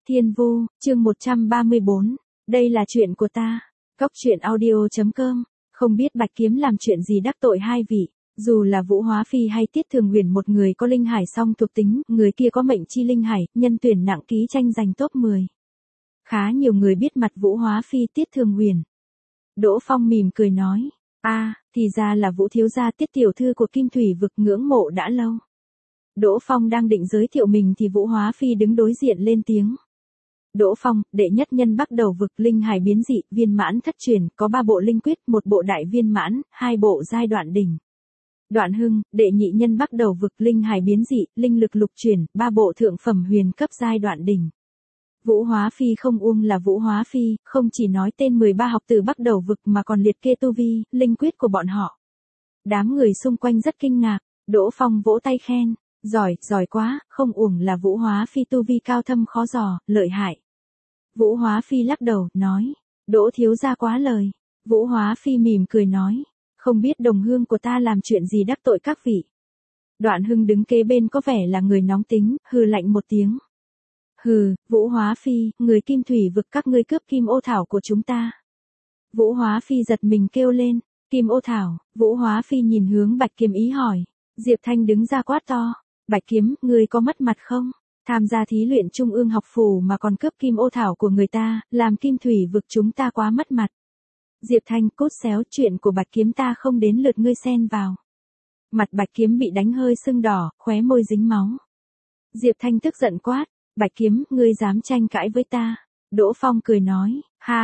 Thiên Vu, chương 134. Đây là chuyện của ta. Cốc truyện audio.com. Không biết Bạch Kiếm làm chuyện gì đắc tội hai vị. Dù là Vũ Hóa Phi hay Tiết Thường Huyền, một người có linh hải song thuộc tính, người kia có mệnh chi linh hải, nhân tuyển nặng ký tranh giành top 10. Khá nhiều người biết mặt Vũ Hóa Phi, Tiết Thường Huyền. Đỗ Phong mỉm cười nói, thì ra là Vũ thiếu gia Tiết tiểu thư của Kim Thủy vực, ngưỡng mộ đã lâu. Đỗ Phong đang định giới thiệu mình thì Vũ Hóa Phi đứng đối diện lên tiếng. Đỗ Phong, đệ nhất nhân Bắc Đầu vực, linh hải biến dị, viên mãn thất truyền, có 3 bộ linh quyết, 1 bộ đại viên mãn, 2 bộ giai đoạn đỉnh. Đoạn Hưng, đệ nhị nhân Bắc Đầu vực, linh hải biến dị, linh lực lục truyền, 3 bộ thượng phẩm huyền cấp giai đoạn đỉnh. Vũ Hóa Phi không uông là Vũ Hóa Phi, không chỉ nói tên 13 học tử Bắc Đầu vực mà còn liệt kê tu vi, linh quyết của bọn họ. Đám người xung quanh rất kinh ngạc, Đỗ Phong vỗ tay khen, giỏi quá, không uổng là Vũ Hóa Phi tu vi cao thâm khó dò, lợi hại. Vũ Hóa Phi lắc đầu, nói, Đỗ thiếu gia quá lời. Vũ Hóa Phi mỉm cười nói, không biết đồng hương của ta làm chuyện gì đắc tội các vị. Đoạn Hưng đứng kế bên có vẻ là người nóng tính, hừ lạnh một tiếng. Hừ, Vũ Hóa Phi, người Kim Thủy vực, các ngươi cướp kim ô thảo của chúng ta. Vũ Hóa Phi giật mình kêu lên, kim ô thảo. Vũ Hóa Phi nhìn hướng Bạch Kiếm ý hỏi. Diệp Thanh đứng ra quát to, Bạch Kiếm, ngươi có mất mặt không? Tham gia thí luyện trung ương học phủ mà còn cướp kim ô thảo của người ta, làm Kim Thủy vực chúng ta quá mất mặt. Diệp Thanh, cốt xéo, chuyện của Bạch Kiếm ta không đến lượt ngươi xen vào. Mặt Bạch Kiếm bị đánh hơi sưng đỏ, khóe môi dính máu. Diệp Thanh tức giận quát, Bạch Kiếm, ngươi dám tranh cãi với ta? Đỗ Phong cười nói,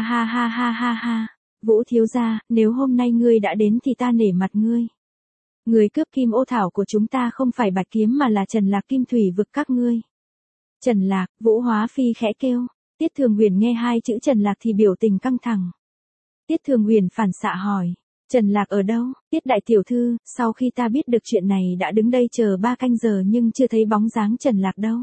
ha. Vũ thiếu gia, nếu hôm nay ngươi đã đến thì ta nể mặt ngươi. Người cướp kim ô thảo của chúng ta không phải Bạch Kiếm mà là Trần Lạc, Kim Thủy vực các ngươi. Trần Lạc, Vũ Hóa Phi khẽ kêu. Tiết Thường Huyền nghe 2 chữ Trần Lạc thì biểu tình căng thẳng. Tiết Thường Huyền phản xạ hỏi, Trần Lạc ở đâu? Tiết đại tiểu thư, sau khi ta biết được chuyện này đã đứng đây chờ 3 canh giờ nhưng chưa thấy bóng dáng Trần Lạc đâu.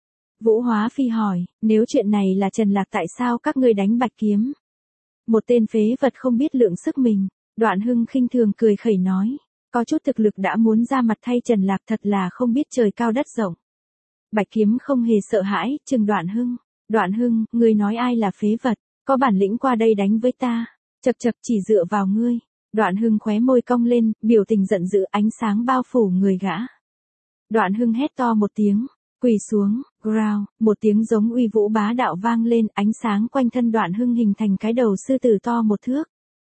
Vũ Hóa Phi hỏi, nếu chuyện này là Trần Lạc tại sao các ngươi đánh Bạch Kiếm? Một tên phế vật không biết lượng sức mình. Đoạn Hưng khinh thường cười khẩy nói, có chút thực lực đã muốn ra mặt thay Trần Lạc, thật là không biết trời cao đất rộng. Bạch Kiếm không hề sợ hãi, trừng Đoạn Hưng. Đoạn Hưng, ngươi nói ai là phế vật, có bản lĩnh qua đây đánh với ta. Chậc chỉ dựa vào ngươi. Đoạn Hưng khóe môi cong lên, biểu tình giận dữ, ánh sáng bao phủ người gã. Đoạn Hưng hét to một tiếng, quỳ xuống, growl, một tiếng giống uy vũ bá đạo vang lên, ánh sáng quanh thân Đoạn Hưng hình thành cái đầu sư tử to 1 thước.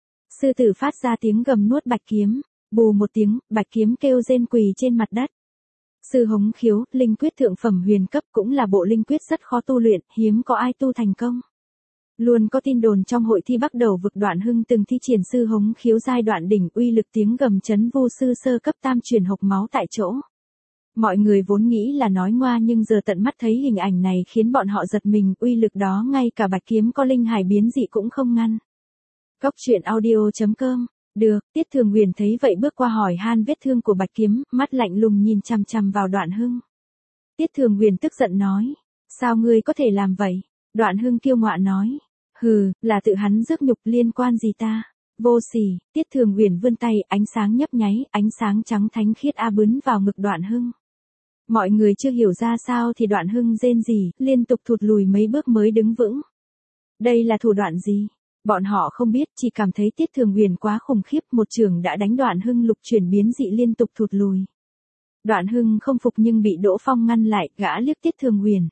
Sư tử phát ra tiếng gầm nuốt Bạch Kiếm, bù một tiếng, Bạch Kiếm kêu rên quỳ trên mặt đất. Sư hống khiếu, linh quyết thượng phẩm huyền cấp, cũng là bộ linh quyết rất khó tu luyện, hiếm có ai tu thành công. Luôn có tin đồn trong hội thi Bắc Đầu vực Đoạn Hưng từng thi triển sư hống khiếu giai đoạn đỉnh, uy lực tiếng gầm chấn vu sư sơ cấp tam truyền hộc máu tại chỗ. Mọi người vốn nghĩ là nói ngoa nhưng giờ tận mắt thấy hình ảnh này khiến bọn họ giật mình, uy lực đó ngay cả Bạch Kiếm có linh hải biến dị cũng không ngăn. Cốc truyện audio.com. Được, Tiết Thường Huyền thấy vậy bước qua hỏi han vết thương của Bạch Kiếm, mắt lạnh lùng nhìn chằm chằm vào Đoạn Hưng. Tiết Thường Huyền tức giận nói, sao ngươi có thể làm vậy? Đoạn Hưng kiêu ngọa nói, hừ, là tự hắn rước nhục, liên quan gì ta? Vô sỉ. Tiết Thường Huyền vươn tay, ánh sáng nhấp nháy, ánh sáng trắng thánh khiết bướn vào ngực Đoạn Hưng. Mọi người chưa hiểu ra sao thì Đoạn Hưng rên rỉ, liên tục thụt lùi mấy bước mới đứng vững. Đây là thủ đoạn gì? Bọn họ không biết, chỉ cảm thấy Tiết Thường Huyền quá khủng khiếp, một chưởng đã đánh Đoạn Hưng lục chuyển biến dị liên tục thụt lùi. Đoạn Hưng không phục nhưng bị Đỗ Phong ngăn lại, gã liếc Tiết Thường Huyền.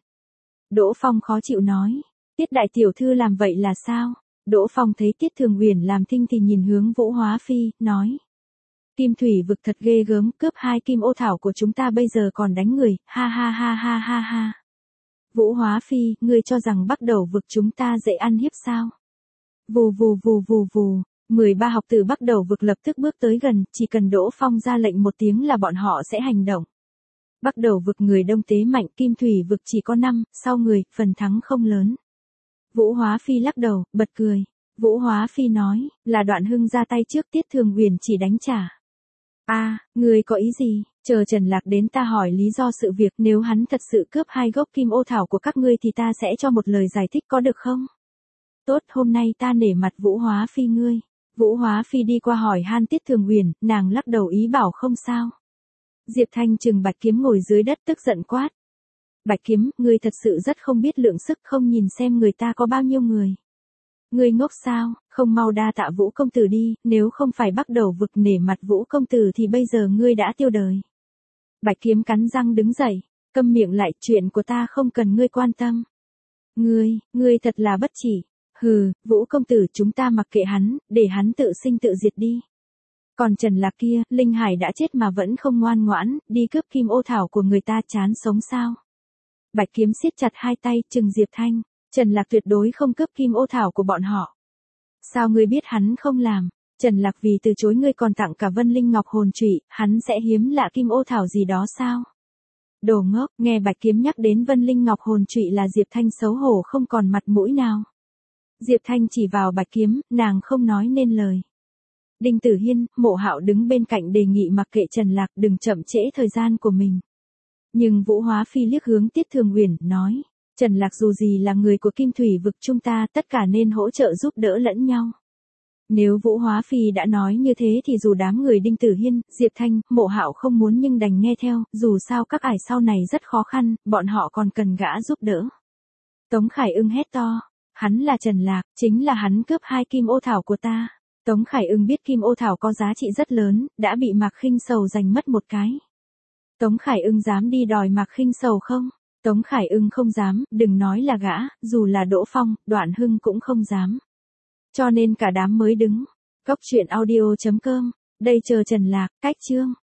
Đỗ Phong khó chịu nói, Tiết đại tiểu thư làm vậy là sao? Đỗ Phong thấy Tiết Thường Huyền làm thinh thì nhìn hướng Vũ Hóa Phi, nói. Kim Thủy vực thật ghê gớm, cướp 2 kim ô thảo của chúng ta bây giờ còn đánh người, ha. Vũ Hóa Phi, ngươi cho rằng Bắc Đầu vực chúng ta dễ ăn hiếp sao? Vù. 13 học tử Bắc Đầu vực lập tức bước tới gần, chỉ cần Đỗ Phong ra lệnh một tiếng là bọn họ sẽ hành động. Bắc Đầu vực người đông tế mạnh, Kim Thủy vực chỉ có 5, sau người, phần thắng không lớn. Vũ Hóa Phi lắc đầu, bật cười. Vũ Hóa Phi nói, là Đoạn Hưng ra tay trước, Tiết Thường Huyền chỉ đánh trả. Ngươi có ý gì? Chờ Trần Lạc đến ta hỏi lý do sự việc, nếu hắn thật sự cướp 2 gốc kim ô thảo của các ngươi thì ta sẽ cho một lời giải thích có được không? Tốt, hôm nay ta nể mặt Vũ Hóa Phi ngươi. Vũ Hóa Phi đi qua hỏi han Tiết Thường Huyền, nàng lắc đầu ý bảo không sao. Diệp Thanh trừng Bạch Kiếm ngồi dưới đất tức giận quát. Bạch Kiếm, ngươi thật sự rất không biết lượng sức, không nhìn xem người ta có bao nhiêu người. Ngươi ngốc sao, không mau đa tạ Vũ công tử đi, nếu không phải bắt đầu vực nể mặt Vũ công tử thì bây giờ ngươi đã tiêu đời. Bạch Kiếm cắn răng đứng dậy, câm miệng lại, chuyện của ta không cần ngươi quan tâm. Ngươi thật là bất chỉ. Hừ, Vũ công tử, chúng ta mặc kệ hắn, để hắn tự sinh tự diệt đi. Còn Trần Lạc kia, Linh Hải đã chết mà vẫn không ngoan ngoãn, đi cướp kim ô thảo của người ta, chán sống sao? Bạch Kiếm siết chặt hai tay, trừng Diệp Thanh, Trần Lạc tuyệt đối không cướp kim ô thảo của bọn họ. Sao ngươi biết hắn không làm? Trần Lạc vì từ chối ngươi còn tặng cả Vân Linh Ngọc hồn trụy, hắn sẽ hiếm lạ kim ô thảo gì đó sao? Đồ ngốc, nghe Bạch Kiếm nhắc đến Vân Linh Ngọc hồn trụy là Diệp Thanh xấu hổ không còn mặt mũi nào. Diệp Thanh chỉ vào Bạch Kiếm, nàng không nói nên lời. Đinh Tử Hiên, Mộ Hạo đứng bên cạnh đề nghị mặc kệ Trần Lạc, đừng chậm trễ thời gian của mình. Nhưng Vũ Hóa Phi liếc hướng Tiết Thường Uyển, nói, Trần Lạc dù gì là người của Kim Thủy vực chúng ta, tất cả nên hỗ trợ giúp đỡ lẫn nhau. Nếu Vũ Hóa Phi đã nói như thế thì dù đám người Đinh Tử Hiên, Diệp Thanh, Mộ Hạo không muốn nhưng đành nghe theo, dù sao các ải sau này rất khó khăn, bọn họ còn cần gã giúp đỡ. Tống Khải Ưng hét to, hắn là Trần Lạc, chính là hắn cướp 2 kim ô thảo của ta. Tống Khải Ưng biết kim ô thảo có giá trị rất lớn, đã bị Mạc Khinh Sầu giành mất một cái. Tống Khải Ưng dám đi đòi Mạc Khinh Sầu không? Tống Khải Ưng không dám, đừng nói là gã, dù là Đỗ Phong, Đoạn Hưng cũng không dám. Cho nên cả đám mới đứng. Cốc truyện audio.com, đây chờ Trần Lạc, cách chương.